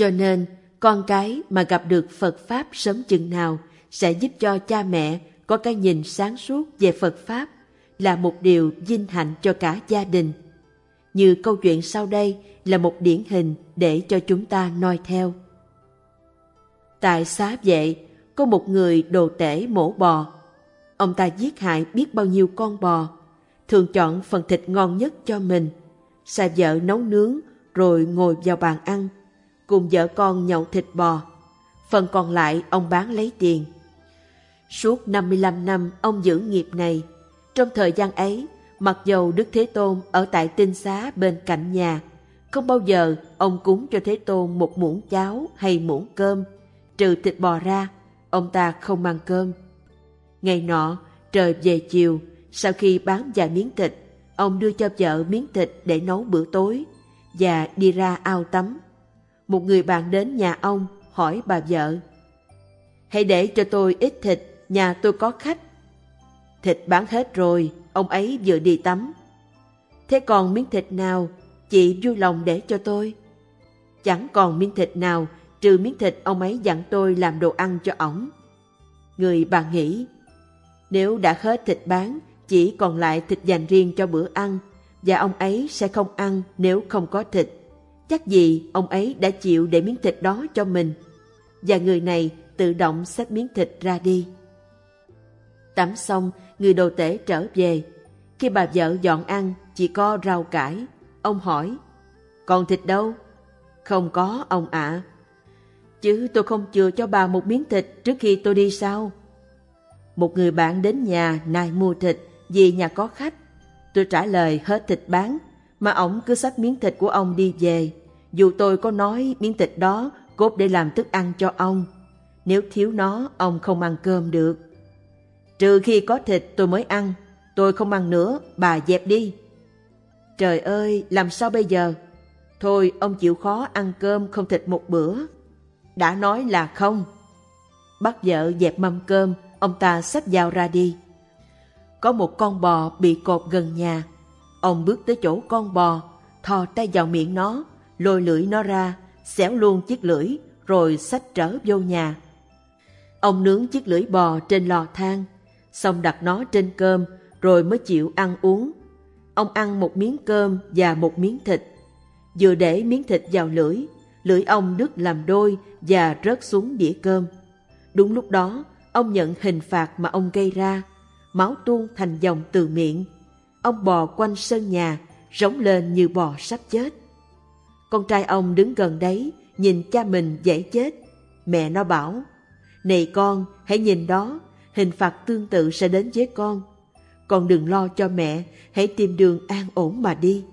Cho nên, con cái mà gặp được Phật Pháp sớm chừng nào sẽ giúp cho cha mẹ có cái nhìn sáng suốt về Phật Pháp, là một điều vinh hạnh cho cả gia đình. Như câu chuyện sau đây là một điển hình để cho chúng ta noi theo. Tại Xá Vệ, có một người đồ tể mổ bò. Ông ta giết hại biết bao nhiêu con bò, thường chọn phần thịt ngon nhất cho mình, sai vợ nấu nướng rồi ngồi vào bàn ăn, cùng vợ con nhậu thịt bò. Phần còn lại ông bán lấy tiền. Suốt 55 năm ông giữ nghiệp này. Trong thời gian ấy, mặc dầu Đức Thế Tôn ở tại tinh xá bên cạnh nhà, không bao giờ ông cúng cho Thế Tôn một muỗng cháo hay muỗng cơm. Trừ thịt bò ra, ông ta không ăn cơm. Ngày nọ, trời về chiều, sau khi bán vài miếng thịt, ông đưa cho vợ miếng thịt để nấu bữa tối và đi ra ao tắm. Một người bạn đến nhà ông hỏi bà vợ: "Hãy để cho tôi ít thịt, nhà tôi có khách." "Thịt bán hết rồi," ông ấy vừa đi tắm. "Thế còn miếng thịt nào, chị vui lòng để cho tôi?" "Chẳng còn miếng thịt nào, trừ miếng thịt ông ấy dặn tôi làm đồ ăn cho ổng." Người bà nghĩ, nếu đã hết thịt bán, chỉ còn lại thịt dành riêng cho bữa ăn, và ông ấy sẽ không ăn nếu không có thịt. Chắc gì ông ấy đã chịu để miếng thịt đó cho mình. Và người này tự động xách miếng thịt ra đi. Tắm xong, người đồ tể trở về. Khi bà vợ dọn ăn, chỉ có rau cải. Ông hỏi: "Còn thịt đâu?" "Không có, ông ạ." "Chứ tôi không chừa cho bà một miếng thịt trước khi tôi đi sao?" Một người bạn đến nhà nài mua thịt vì nhà có khách. Tôi trả lời hết thịt bán, mà ổng cứ xách miếng thịt của ông đi về, dù tôi có nói miếng thịt đó cốt để làm thức ăn cho ông. Nếu thiếu nó, ông không ăn cơm được. "Trừ khi có thịt tôi mới ăn, tôi không ăn nữa, bà dẹp đi." "Trời ơi, làm sao bây giờ?" "Thôi, ông chịu khó ăn cơm không thịt một bữa." "Đã nói là không." Bắt vợ dẹp mâm cơm, ông ta xách dao ra đi. Có một con bò bị cột gần nhà. Ông bước tới chỗ con bò, thò tay vào miệng nó, lôi lưỡi nó ra, xẻo luôn chiếc lưỡi, rồi xách trở vô nhà. Ông nướng chiếc lưỡi bò trên lò than, xong đặt nó trên cơm, rồi mới chịu ăn uống. Ông ăn một miếng cơm và một miếng thịt. Vừa để miếng thịt vào lưỡi ông đứt làm đôi và rớt xuống đĩa cơm. Đúng lúc đó, ông nhận hình phạt mà ông gây ra. Máu tuôn thành dòng từ miệng. Ông bò quanh sân nhà, rống lên như bò sắp chết. Con trai ông đứng gần đấy, nhìn cha mình dễ chết. Mẹ nó bảo: "Này con, hãy nhìn đó, hình phạt tương tự sẽ đến với con. Con đừng lo cho mẹ, hãy tìm đường an ổn mà đi."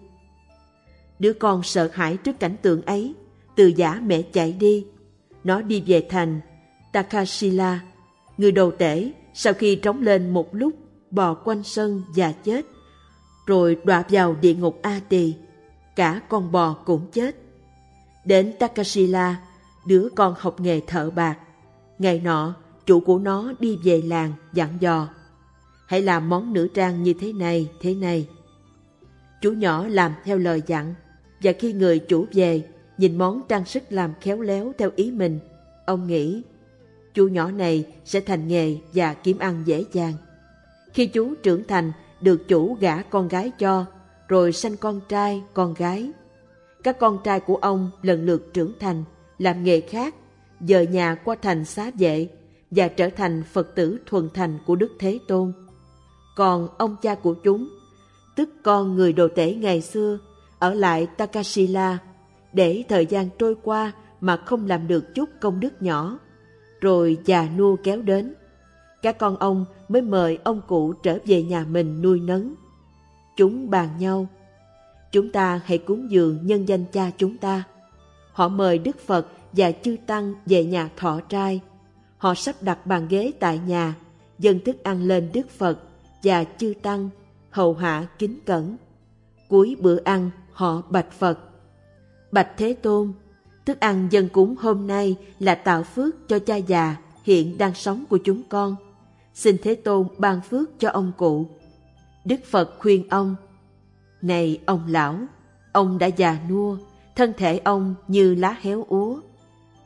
Đứa con sợ hãi trước cảnh tượng ấy, từ giã mẹ chạy đi. Nó đi về thành Takasila. Người đồ tể sau khi trống lên một lúc, bò quanh sân và chết, rồi đọa vào địa ngục A Tỳ. Cả con bò cũng chết. Đến Takasila, đứa con học nghề thợ bạc. Ngày nọ, chủ của nó đi về làng dặn dò: "Hãy làm món nữ trang như thế này, thế này." Chú nhỏ làm theo lời dặn, và khi người chủ về, nhìn món trang sức làm khéo léo theo ý mình, ông nghĩ chú nhỏ này sẽ thành nghề và kiếm ăn dễ dàng. Khi chú trưởng thành, được chủ gả con gái cho, rồi sanh con trai, con gái. Các con trai của ông lần lượt trưởng thành, làm nghề khác, dời nhà qua thành Xá Vệ và trở thành Phật tử thuần thành của Đức Thế Tôn. Còn ông cha của chúng, tức con người đồ tể ngày xưa, ở lại Takasila để thời gian trôi qua mà không làm được chút công đức nhỏ. Rồi già nua kéo đến, các con ông mới mời ông cụ trở về nhà mình nuôi nấng. Chúng bàn nhau: "Chúng ta hãy cúng dường nhân danh cha chúng ta." Họ mời Đức Phật và chư Tăng về nhà thọ trai. Họ sắp đặt bàn ghế tại nhà, dâng thức ăn lên Đức Phật và chư Tăng, hầu hạ kính cẩn. Cuối bữa ăn, họ bạch Phật: "Bạch Thế Tôn, thức ăn dâng cúng hôm nay là tạo phước cho cha già hiện đang sống của chúng con. Xin Thế Tôn ban phước cho ông cụ." Đức Phật khuyên ông: "Này ông lão, ông đã già nua, thân thể ông như lá héo úa.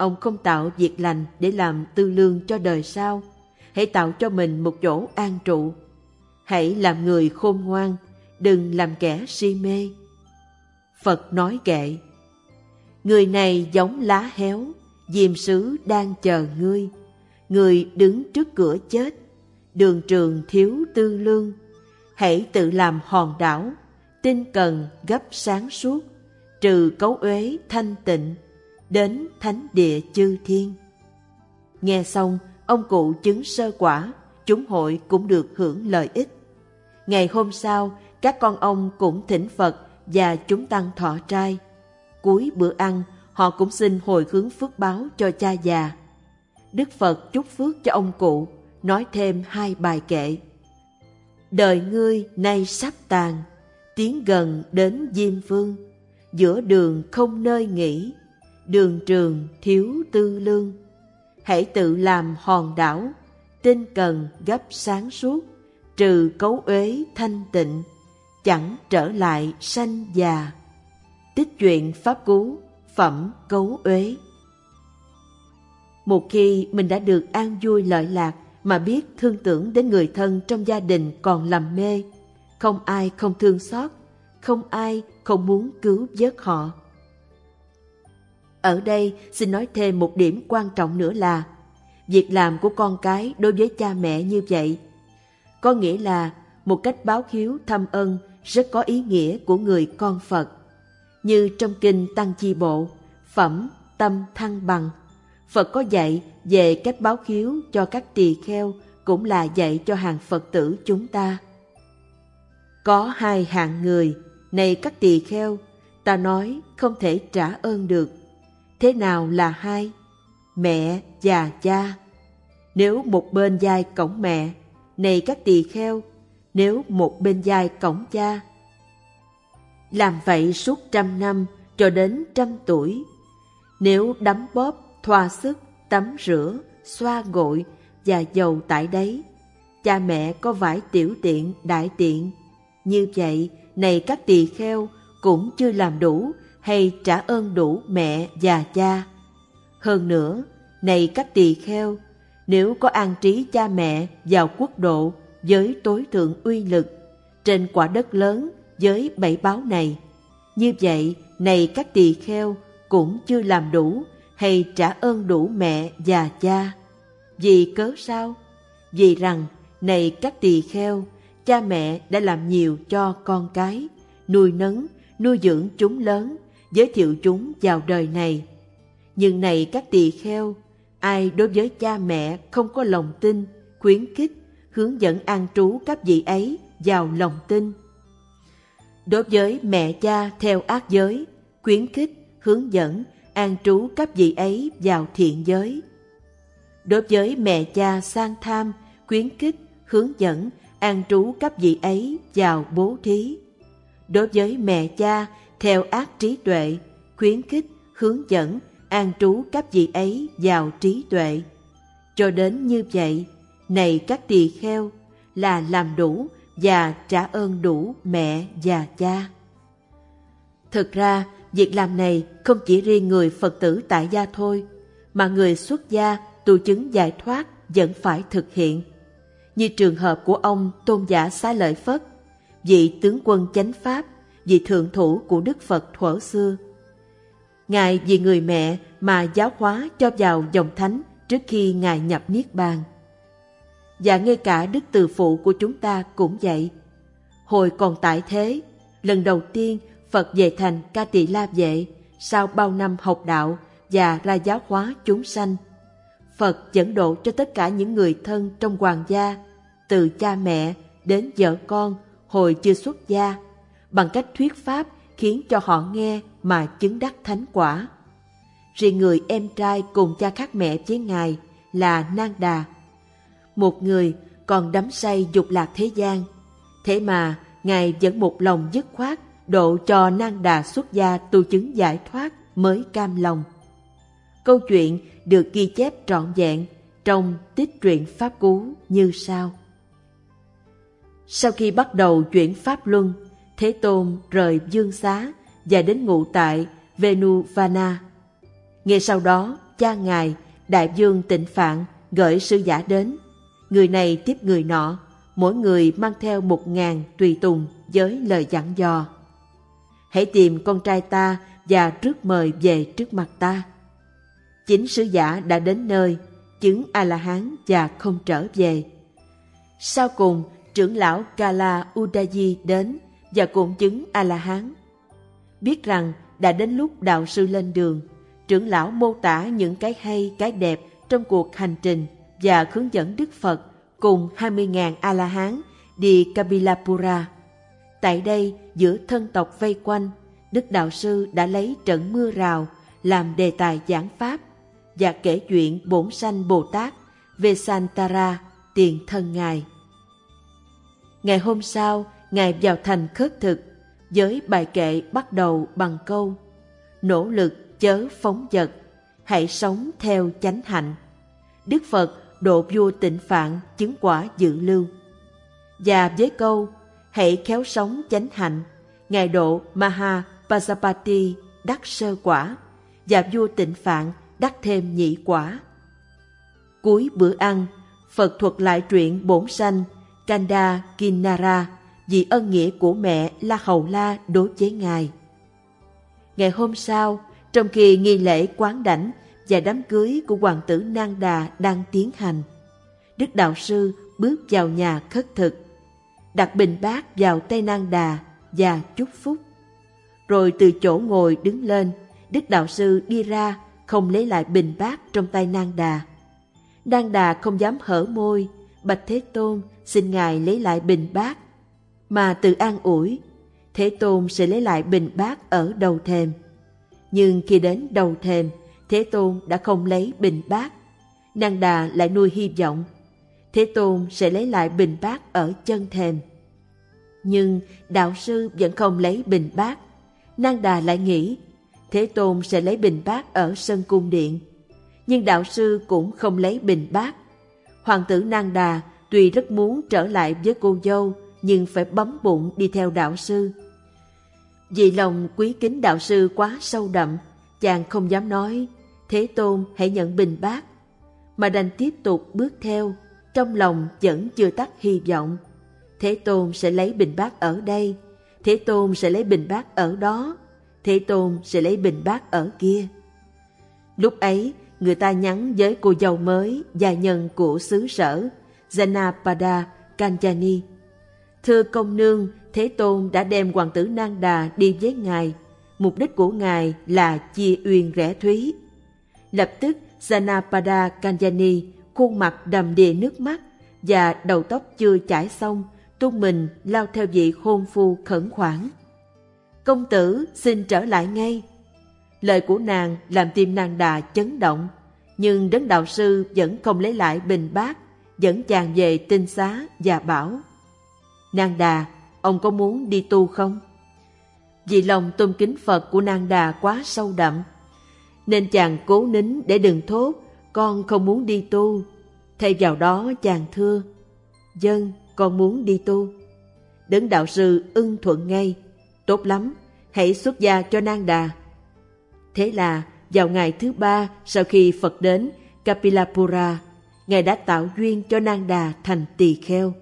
ông không tạo việc lành để làm tư lương cho đời sau. Hãy tạo cho mình một chỗ an trụ. Hãy làm người khôn ngoan, đừng làm kẻ si mê. Phật nói kệ: người này giống lá héo, diêm sứ đang chờ ngươi. Người đứng trước cửa chết, đường trường thiếu tư lương. Hãy tự làm hòn đảo, tinh cần gấp sáng suốt, trừ cấu uế thanh tịnh, đến thánh địa chư thiên. Nghe xong, ông cụ chứng sơ quả, chúng hội cũng được hưởng lợi ích. Ngày hôm sau, các con ông cũng thỉnh Phật và chúng tăng thọ trai. Cuối bữa ăn, họ cũng xin hồi hướng phước báo cho cha già. Đức Phật chúc phước cho ông cụ, nói thêm 2 bài kệ. Đời ngươi nay sắp tàn, tiến gần đến Diêm Vương. Giữa đường không nơi nghỉ, đường trường thiếu tư lương. Hãy tự làm hòn đảo, tinh cần gấp sáng suốt, trừ cấu uế thanh tịnh, chẳng trở lại sanh già. Tích truyện Pháp Cú, phẩm Cấu Uế. Một khi mình đã được an vui lợi lạc mà biết thương tưởng đến người thân trong gia đình còn lầm mê, không ai không thương xót, không ai không muốn cứu vớt họ. Ở đây xin nói thêm một điểm quan trọng nữa là việc làm của con cái đối với cha mẹ như vậy có nghĩa là một cách báo hiếu thăm ân rất có ý nghĩa của người con Phật. Như trong kinh Tăng Chi Bộ, phẩm Tâm Thăng Bằng, Phật có dạy về cách báo hiếu cho các tỳ kheo, cũng là dạy cho hàng Phật tử chúng ta. Có 2 hạng người, này các tỳ kheo, ta nói không thể trả ơn được. Thế nào là 2? Mẹ và cha. Nếu một bên vai cõng mẹ, này các tỳ kheo, nếu một bên vai cõng cha. Làm vậy suốt 100 năm cho đến 100 tuổi. Nếu đấm bóp, thoa sức, tắm rửa, xoa gội và dầu tại đấy, cha mẹ có vải tiểu tiện, đại tiện. Như vậy, này các tỳ kheo, cũng chưa làm đủ hay trả ơn đủ mẹ và cha. Hơn nữa, này các tỳ kheo, nếu có an trí cha mẹ vào quốc độ với tối thượng uy lực, trên quả đất lớn với 7 báo này, như vậy, này các tỳ kheo, cũng chưa làm đủ hay trả ơn đủ mẹ và cha. Vì cớ sao? Vì rằng, này các tỳ kheo, cha mẹ đã làm nhiều cho con cái, nuôi nấng, nuôi dưỡng chúng lớn, giới thiệu chúng vào đời này. Nhưng này các tỳ kheo, ai đối với cha mẹ không có lòng tin, khuyến khích, hướng dẫn an trú các vị ấy vào lòng tin. Đối với mẹ cha theo ác giới, khuyến khích, hướng dẫn, an trú các vị ấy vào thiện giới. Đối với mẹ cha sang tham, khuyến khích, hướng dẫn, an trú các vị ấy vào bố thí. Đối với mẹ cha theo ác trí tuệ, khuyến khích, hướng dẫn, an trú các vị ấy vào trí tuệ. Cho đến như vậy, này các tỳ kheo, là làm đủ và trả ơn đủ mẹ và cha. Thực ra, việc làm này không chỉ riêng người Phật tử tại gia thôi, mà người xuất gia tu chứng giải thoát vẫn phải thực hiện. Như trường hợp của ông Tôn giả Xá Lợi Phất, vị tướng quân chánh pháp, vị thượng thủ của Đức Phật thuở xưa. Ngài vì người mẹ mà giáo hóa cho vào dòng thánh trước khi Ngài nhập Niết Bàn. Và ngay cả Đức Từ Phụ của chúng ta cũng vậy. Hồi còn tại thế, lần đầu tiên Phật về thành Ca Tỳ La Vệ sau bao năm học đạo và ra giáo hóa chúng sanh. Phật dẫn độ cho tất cả những người thân trong hoàng gia, từ cha mẹ đến vợ con hồi chưa xuất gia, bằng cách thuyết pháp khiến cho họ nghe mà chứng đắc thánh quả. Riêng người em trai cùng cha khác mẹ với Ngài là Nang Đà, một người còn đắm say dục lạc thế gian, thế mà Ngài vẫn một lòng dứt khoát độ cho Nang Đà xuất gia tu chứng giải thoát mới cam lòng. Câu chuyện được ghi chép trọn vẹn trong Tích truyện Pháp Cú như sau. Sau khi bắt đầu chuyển Pháp Luân, Thế Tôn rời Dương Xá và đến ngụ tại Venuvana. Ngay sau đó, cha ngài, Đại vương Tịnh Phạn, gửi sứ giả đến. Người này tiếp người nọ, mỗi người mang theo 1000 tùy tùng với lời dặn dò. Hãy tìm con trai ta và rước mời về trước mặt ta. Chính sứ giả đã đến nơi, chứng A-la-hán và không trở về. Sau cùng, trưởng lão Kala Udayi đến và cũng chứng A-la-hán. Biết rằng đã đến lúc đạo sư lên đường, trưởng lão mô tả những cái hay cái đẹp trong cuộc hành trình và hướng dẫn Đức Phật cùng 20.000 A-la-hán đi Kapilapura. Tại đây, giữa thân tộc vây quanh, Đức Đạo Sư đã lấy trận mưa rào làm đề tài giảng pháp và kể chuyện Bổn Sanh Bồ Tát Vesantara, tiền thân Ngài. Ngày hôm sau, Ngài vào thành khất thực, với bài kệ bắt đầu bằng câu: nỗ lực chớ phóng dật, hãy sống theo chánh hạnh. Đức Phật độ vua Tịnh Phạn chứng quả dự lưu. Và với câu hãy khéo sống chánh hạnh, Ngài độ Maha Pasapati đắc sơ quả, và vua Tịnh Phạn đắc thêm nhị quả. Cuối bữa ăn, Phật thuật lại truyện Bổn Sanh Kanda Kinnara vì ân nghĩa của mẹ La Hầu La đối với Ngài. Ngày hôm sau, trong khi nghi lễ quán đảnh và đám cưới của hoàng tử Nang Đà đang tiến hành, Đức Đạo Sư bước vào nhà khất thực, đặt bình bát vào tay Nang Đà và chúc phúc. Rồi từ chỗ ngồi đứng lên, Đức Đạo Sư đi ra, không lấy lại bình bát trong tay Nang Đà. Nang Đà không dám hở môi, bạch Thế Tôn xin Ngài lấy lại bình bát, mà tự an ủi Thế Tôn sẽ lấy lại bình bát ở đầu thềm. Nhưng khi đến đầu thềm, Thế Tôn đã không lấy bình bát. Nang Đà lại nuôi hy vọng Thế Tôn sẽ lấy lại bình bát ở chân thềm. Nhưng Đạo Sư vẫn không lấy bình bát. Nang Đà lại nghĩ Thế Tôn sẽ lấy bình bát ở sân cung điện. Nhưng Đạo Sư cũng không lấy bình bát. Hoàng tử Nang Đà tuy rất muốn trở lại với cô dâu, nhưng phải bấm bụng đi theo Đạo Sư. Vì lòng quý kính Đạo Sư quá sâu đậm, chàng không dám nói Thế Tôn hãy nhận bình bát, mà đành tiếp tục bước theo, trong lòng vẫn chưa tắt hy vọng. Thế Tôn sẽ lấy bình bát ở đây, Thế Tôn sẽ lấy bình bát ở đó, Thế Tôn sẽ lấy bình bát ở kia. Lúc ấy, người ta nhắn với cô dâu mới, gia nhân của xứ sở, Janapada Kanjani: thưa công nương, Thế Tôn đã đem hoàng tử Nang Đà đi với Ngài. Mục đích của Ngài là chia uyên rẽ thúy. Lập tức Janapada Kanjani, khuôn mặt đầm đìa nước mắt và đầu tóc chưa chải xong, tung mình lao theo vị hôn phu khẩn khoản: công tử xin trở lại ngay. Lời của nàng làm tim Nang Đà chấn động, nhưng Đấng Đạo Sư vẫn không lấy lại bình bát, dẫn chàng về tinh xá và bảo: Nang Đà, ông có muốn đi tu không? Vì lòng tôn kính Phật của Nang Đà quá sâu đậm, nên chàng cố nín để đừng thốt con không muốn đi tu. Thay vào đó chàng thưa: vâng, con muốn đi tu. Đấng Đạo Sư ưng thuận ngay: tốt lắm, hãy xuất gia cho Nang Đà. Thế là vào ngày thứ 3 sau khi Phật đến Kapilapura, Ngài đã tạo duyên cho Nang Đà thành tỳ kheo.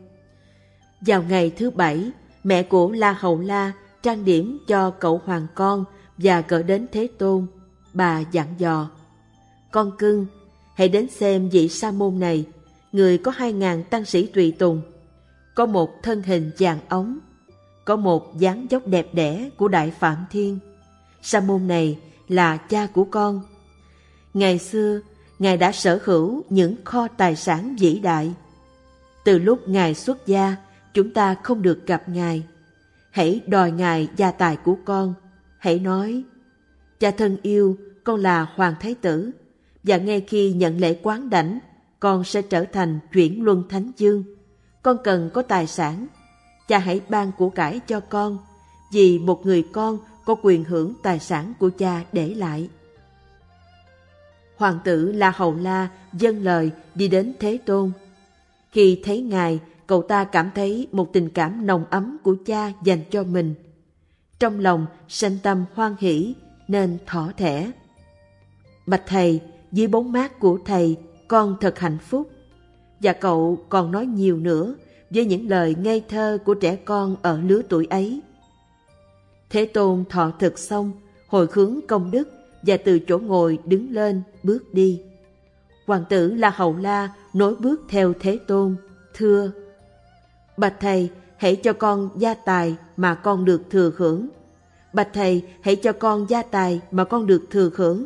Vào ngày thứ 7, mẹ của La Hầu La trang điểm cho cậu hoàng con và gửi đến Thế Tôn. Bà dặn dò: con cưng, hãy đến xem vị sa môn này, người có 2.000 tăng sĩ tùy tùng, có một thân hình vàng óng, có một dáng dốc đẹp đẽ của Đại Phạm Thiên. Sa môn này là cha của con. Ngày xưa, Ngài đã sở hữu những kho tài sản vĩ đại. Từ lúc Ngài xuất gia, chúng ta không được gặp Ngài. Hãy đòi Ngài gia tài của con. Hãy nói: cha thân yêu, con là Hoàng Thái Tử, và ngay khi nhận lễ quán đảnh, con sẽ trở thành chuyển luân thánh dương. Con cần có tài sản. Cha hãy ban của cải cho con, vì một người con có quyền hưởng tài sản của cha để lại. Hoàng tử La Hầu La vâng lời đi đến Thế Tôn. Khi thấy Ngài, cậu ta cảm thấy một tình cảm nồng ấm của cha dành cho mình. Trong lòng sanh tâm hoan hỷ nên thỏ thẻ: bạch thầy, dưới bóng mát của thầy, con thật hạnh phúc. Và cậu còn nói nhiều nữa với những lời ngây thơ của trẻ con ở lứa tuổi ấy. Thế Tôn thọ thực xong, hồi hướng công đức và từ chỗ ngồi đứng lên bước đi. Hoàng tử La Hầu La nối bước theo Thế Tôn, thưa: Bạch thầy, hãy cho con gia tài mà con được thừa hưởng. Bạch thầy, hãy cho con gia tài mà con được thừa hưởng.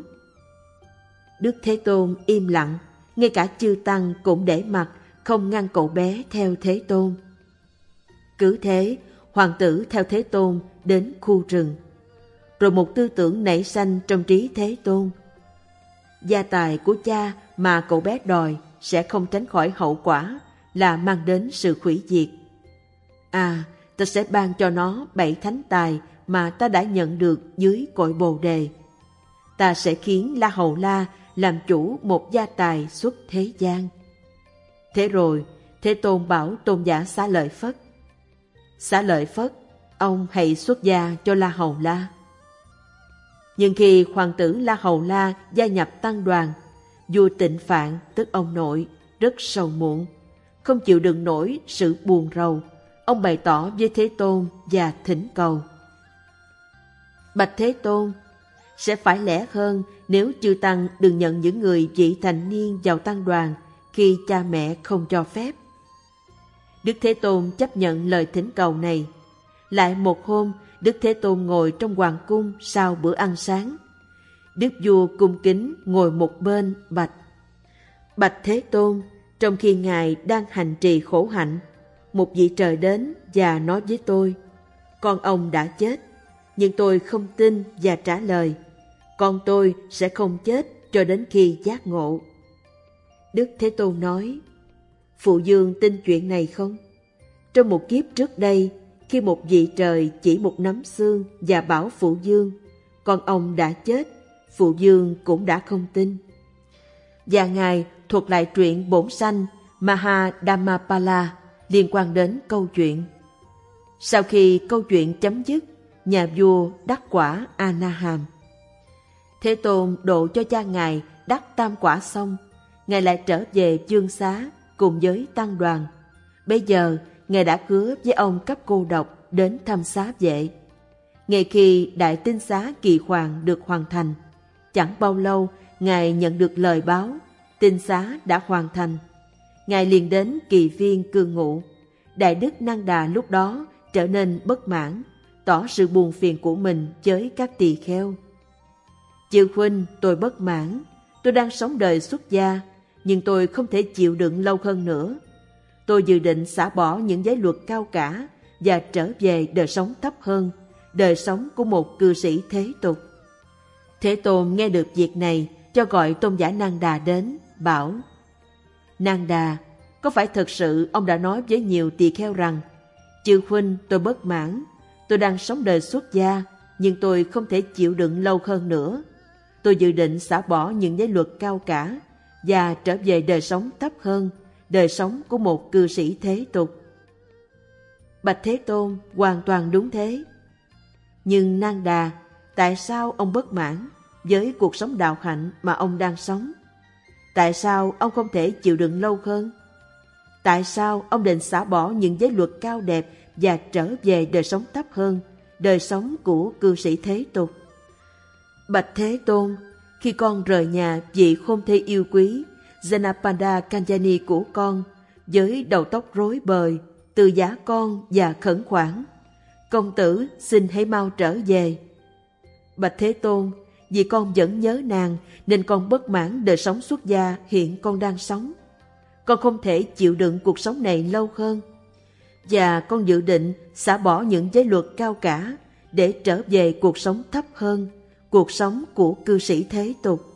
Đức Thế Tôn im lặng, ngay cả chư tăng cũng để mặc, không ngăn cậu bé theo Thế Tôn. Cứ thế, hoàng tử theo Thế Tôn đến khu rừng. Rồi một tư tưởng nảy sanh trong trí Thế Tôn. Gia tài của cha mà cậu bé đòi sẽ không tránh khỏi hậu quả là mang đến sự hủy diệt. Ta sẽ ban cho nó 7 thánh tài mà ta đã nhận được dưới cội Bồ Đề. Ta sẽ khiến La Hầu La làm chủ một gia tài xuất thế gian. Thế rồi, Thế Tôn bảo tôn giả Xá Lợi Phất: Xá Lợi Phất, ông hãy xuất gia cho La Hầu La. Nhưng khi hoàng tử La Hầu La gia nhập tăng đoàn, vua Tịnh Phạn tức ông nội rất sầu muộn, không chịu đựng nổi sự buồn rầu. Ông bày tỏ với Thế Tôn và thỉnh cầu: Bạch Thế Tôn, sẽ phải lẽ hơn nếu chư tăng đừng nhận những người vị thành niên vào tăng đoàn khi cha mẹ không cho phép. Đức Thế Tôn chấp nhận lời thỉnh cầu này. Lại một hôm, Đức Thế Tôn ngồi trong hoàng cung sau bữa ăn sáng. Đức vua cung kính ngồi một bên bạch: Bạch Thế Tôn, trong khi Ngài đang hành trì khổ hạnh, một vị trời đến và nói với tôi: Con ông đã chết. Nhưng tôi không tin và trả lời: Con tôi sẽ không chết cho đến khi giác ngộ. Đức Thế Tôn nói: Phụ Dương tin chuyện này không? Trong một kiếp trước đây, khi một vị trời chỉ một nắm xương và bảo Phụ Dương: Con ông đã chết, Phụ Dương cũng đã không tin. Và Ngài thuật lại truyện bổn sanh Maha Dhammapala liên quan đến câu chuyện. Sau khi câu chuyện chấm dứt, nhà vua đắc quả A Na Hàm. Thế Tôn độ cho cha Ngài đắc tam quả xong, Ngài lại trở về Dương Xá cùng với tăng đoàn. Bây giờ Ngài đã hứa với ông cấp cô độc đến thăm xá vệ. Ngay khi đại tinh xá kỳ hoàn được hoàn thành, chẳng bao lâu Ngài nhận được lời báo tinh xá đã hoàn thành. Ngài liền đến kỳ viên cư ngụ. Đại đức Năng Đà lúc đó trở nên bất mãn, tỏ sự buồn phiền của mình với các tỳ kheo. Chư huynh, tôi bất mãn. Tôi đang sống đời xuất gia, nhưng tôi không thể chịu đựng lâu hơn nữa. Tôi dự định xả bỏ những giới luật cao cả và trở về đời sống thấp hơn, đời sống của một cư sĩ thế tục. Thế Tôn nghe được việc này, cho gọi tôn giả Năng Đà đến, bảo: Năng Đà, có phải thật sự ông đã nói với nhiều tỳ kheo rằng: Chư huynh, tôi bất mãn, tôi đang sống đời xuất gia, nhưng tôi không thể chịu đựng lâu hơn nữa. Tôi dự định xả bỏ những giới luật cao cả và trở về đời sống thấp hơn, đời sống của một cư sĩ thế tục. Bạch Thế Tôn, hoàn toàn đúng thế. Nhưng Năng Đà, tại sao ông bất mãn với cuộc sống đạo hạnh mà ông đang sống? Tại sao ông không thể chịu đựng lâu hơn? Tại sao ông định xả bỏ những giới luật cao đẹp và trở về đời sống thấp hơn, đời sống của cư sĩ thế tục? Bạch Thế Tôn, khi con rời nhà vị khôn thê yêu quý Janapada Kanjani của con, với đầu tóc rối bời, từ giả con và khẩn khoản: Công tử xin hãy mau trở về. Bạch Thế Tôn, vì con vẫn nhớ nàng nên con bất mãn đời sống xuất gia hiện con đang sống. Con không thể chịu đựng cuộc sống này lâu hơn, và con dự định xả bỏ những giới luật cao cả để trở về cuộc sống thấp hơn, cuộc sống của cư sĩ thế tục.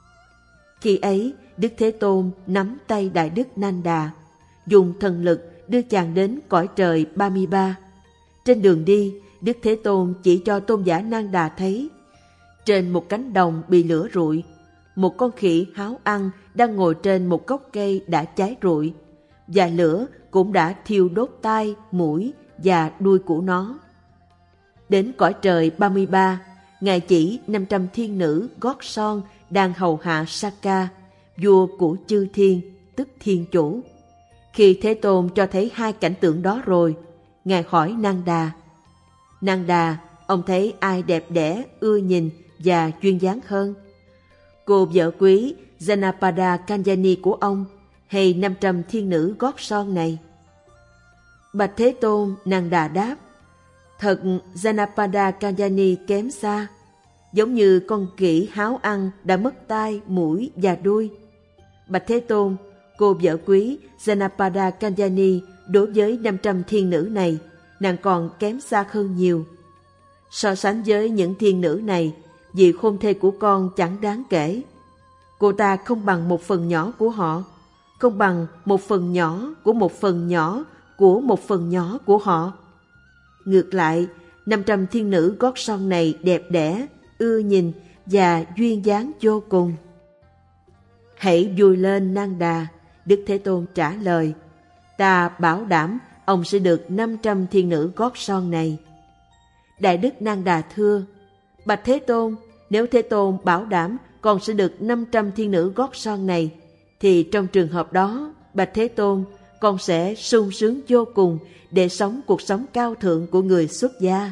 Khi ấy, Đức Thế Tôn nắm tay Đại Đức Nan Đà, dùng thần lực đưa chàng đến cõi trời 33. Trên đường đi, Đức Thế Tôn chỉ cho tôn giả Nan Đà thấy, trên một cánh đồng bị lửa rụi, một con khỉ háo ăn đang ngồi trên một gốc cây đã cháy rụi, và lửa cũng đã thiêu đốt tai, mũi và đuôi của nó. Đến cõi trời 33, Ngài chỉ 500 thiên nữ gót son đang hầu hạ Sakka, vua của chư thiên, tức thiên chủ. Khi Thế Tôn cho thấy hai cảnh tượng đó rồi, Ngài hỏi Nanda: Nanda, ông thấy ai đẹp đẽ, ưa nhìn và duyên dáng hơn? Cô vợ quý Janapada Kalyani của ông hay 500 thiên nữ gót son này? Bạch Thế Tôn, Nanda đáp: Thật, Janapada Kalyani kém xa, giống như con khỉ háo ăn đã mất tai, mũi và đuôi. Bạch Thế Tôn, cô vợ quý Janapada Kalyani đối với 500 thiên nữ này, nàng còn kém xa hơn nhiều. So sánh với những thiên nữ này, vị hôn thê của con chẳng đáng kể. Cô ta không bằng một phần nhỏ của họ, không bằng một phần nhỏ của một phần nhỏ của một phần nhỏ của họ. Ngược lại, 500 thiên nữ gót son này đẹp đẽ, ưa nhìn và duyên dáng vô cùng. Hãy vui lên Nanda, Đức Thế Tôn trả lời. Ta bảo đảm ông sẽ được 500 thiên nữ gót son này. Đại Đức Nanda thưa: Bạch Thế Tôn, nếu Thế Tôn bảo đảm con sẽ được 500 thiên nữ gót son này, thì trong trường hợp đó, Bạch Thế Tôn, con sẽ sung sướng vô cùng để sống cuộc sống cao thượng của người xuất gia.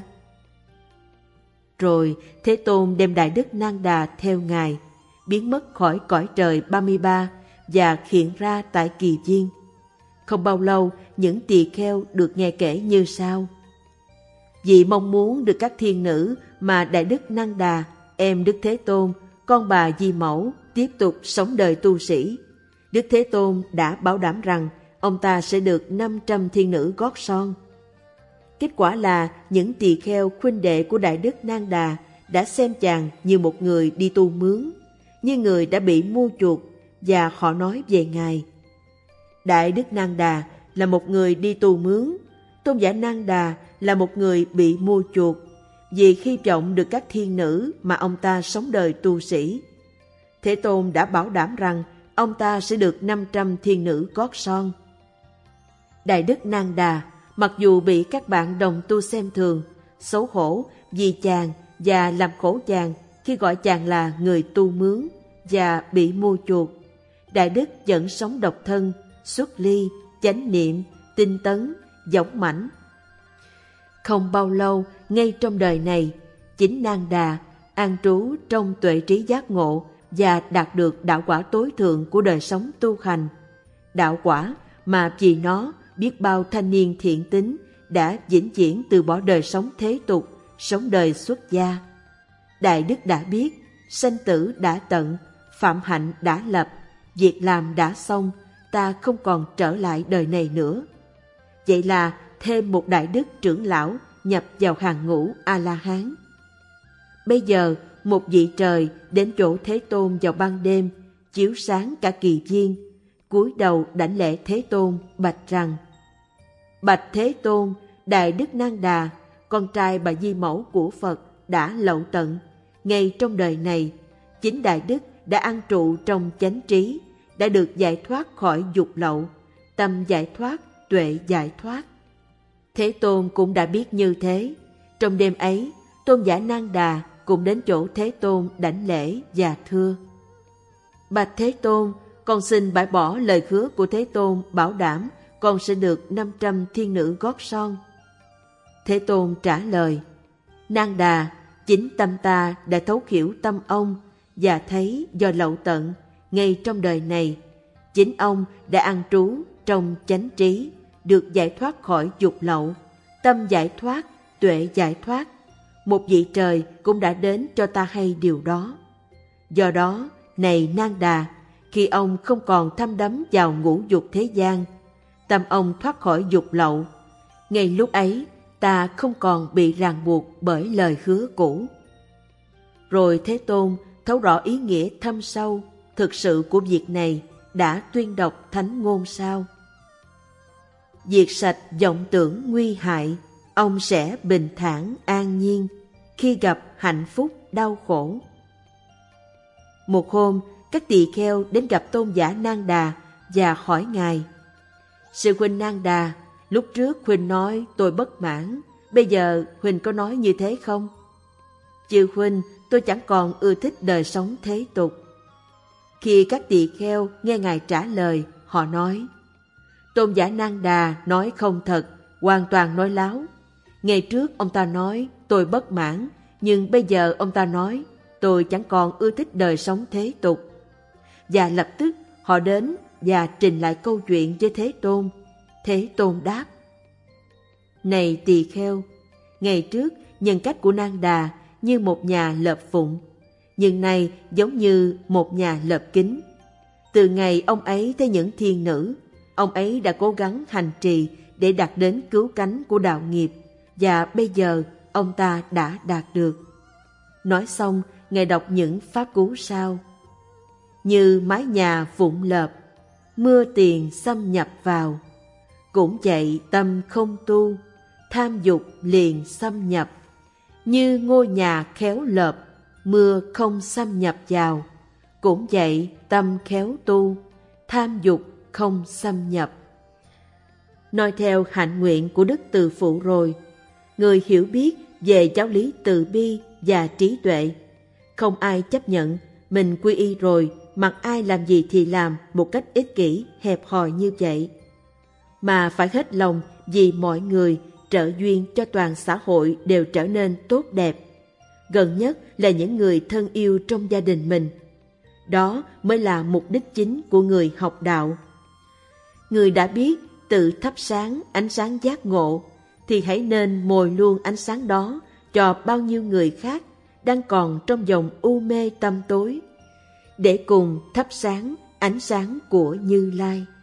Rồi Thế Tôn đem Đại Đức Nanda theo Ngài, biến mất khỏi cõi trời 33 và hiện ra tại Kỳ Viên. Không bao lâu, những tỳ kheo được nghe kể như sau: Vì mong muốn được các thiên nữ mà Đại Đức Nanda, em Đức Thế Tôn, con bà Di Mẫu, tiếp tục sống đời tu sĩ, Đức Thế Tôn đã bảo đảm rằng ông ta sẽ được 500 thiên nữ gót son. Kết quả là những tỳ kheo huynh đệ của Đại Đức Nanda đã xem chàng như một người đi tu mướn, như người đã bị mua chuộc, và họ nói về Ngài: Đại Đức Nanda là một người đi tu mướn, tôn giả Nanda là một người bị mua chuộc, vì hy vọng được các thiên nữ mà ông ta sống đời tu sĩ. Thế Tôn đã bảo đảm rằng ông ta sẽ được 500 thiên nữ gót son. Đại Đức Nanda, mặc dù bị các bạn đồng tu xem thường, xấu hổ vì chàng và làm khổ chàng khi gọi chàng là người tu mướn và bị mua chuộc, Đại Đức vẫn sống độc thân, xuất ly, chánh niệm, tinh tấn, dũng mãnh. Không bao lâu, ngay trong đời này, chính Nanda an trú trong tuệ trí giác ngộ và đạt được đạo quả tối thượng của đời sống tu hành. Đạo quả mà vì nó biết bao thanh niên thiện tín đã vĩnh viễn từ bỏ đời sống thế tục, sống đời xuất gia. Đại Đức đã biết, sanh tử đã tận, phạm hạnh đã lập, việc làm đã xong, ta không còn trở lại đời này nữa. Vậy là thêm một Đại Đức trưởng lão nhập vào hàng ngũ A-la-hán. Bây giờ, một vị trời đến chỗ Thế Tôn vào ban đêm, chiếu sáng cả Kỳ Viên, cúi đầu đảnh lễ Thế Tôn, bạch rằng: Bạch Thế Tôn, Đại Đức Nanda, con trai bà Di Mẫu của Phật đã lậu tận. Ngay trong đời này, chính Đại Đức đã an trụ trong chánh trí, đã được giải thoát khỏi dục lậu, tâm giải thoát, tuệ giải thoát. Thế Tôn cũng đã biết như thế. Trong đêm ấy, tôn giả Nanda cũng đến chỗ Thế Tôn đảnh lễ và thưa: Bạch Thế Tôn, con xin bãi bỏ lời hứa của Thế Tôn bảo đảm con sẽ được 500 thiên nữ gót son. Thế Tôn trả lời: Nanda, chính tâm ta đã thấu hiểu tâm ông và thấy do lậu tận, ngay trong đời này, chính ông đã an trú trong chánh trí, được giải thoát khỏi dục lậu, tâm giải thoát, tuệ giải thoát. Một vị trời cũng đã đến cho ta hay điều đó. Do đó, này Nanda, khi ông không còn thâm đắm vào ngũ dục thế gian, tâm ông thoát khỏi dục lậu, ngay lúc ấy ta không còn bị ràng buộc bởi lời hứa cũ. Rồi Thế Tôn thấu rõ ý nghĩa thâm sâu, thực sự của việc này, đã tuyên đọc thánh ngôn sau: Diệt sạch vọng tưởng nguy hại, ông sẽ bình thản an nhiên khi gặp hạnh phúc đau khổ. Một hôm, các tỳ kheo đến gặp tôn giả Nanda và hỏi Ngài: Sư huynh Nanda, lúc trước huynh nói tôi bất mãn, bây giờ huynh có nói như thế không? Chư huynh, tôi chẳng còn ưa thích đời sống thế tục. Khi các tỳ kheo nghe Ngài trả lời, họ nói: Tôn giả Nang Đà nói không thật, hoàn toàn nói láo. Ngày trước ông ta nói tôi bất mãn, nhưng bây giờ ông ta nói tôi chẳng còn ưa thích đời sống thế tục. Và lập tức họ đến và trình lại câu chuyện với Thế Tôn. Thế Tôn đáp: Này tỳ kheo, ngày trước nhân cách của Nang Đà như một nhà lợp phụng, nhưng nay giống như một nhà lợp kính. Từ ngày ông ấy thấy những thiên nữ, ông ấy đã cố gắng hành trì để đạt đến cứu cánh của đạo nghiệp, và bây giờ ông ta đã đạt được. Nói xong, Ngài đọc những pháp cú sau: Như mái nhà vụn lợp, mưa tiền xâm nhập vào, cũng vậy tâm không tu, tham dục liền xâm nhập. Như ngôi nhà khéo lợp, mưa không xâm nhập vào, cũng vậy tâm khéo tu, tham dục không xâm nhập. Nói theo hạnh nguyện của Đức Từ Phụ rồi, người hiểu biết về giáo lý từ bi và trí tuệ, không ai chấp nhận mình quy y rồi mặc ai làm gì thì làm một cách ích kỷ, hẹp hòi như vậy, mà phải hết lòng vì mọi người, trợ duyên cho toàn xã hội đều trở nên tốt đẹp, gần nhất là những người thân yêu trong gia đình mình. Đó mới là mục đích chính của người học đạo. Người đã biết tự thắp sáng ánh sáng giác ngộ, thì hãy nên mồi luôn ánh sáng đó cho bao nhiêu người khác đang còn trong vòng u mê tăm tối, để cùng thắp sáng ánh sáng của Như Lai.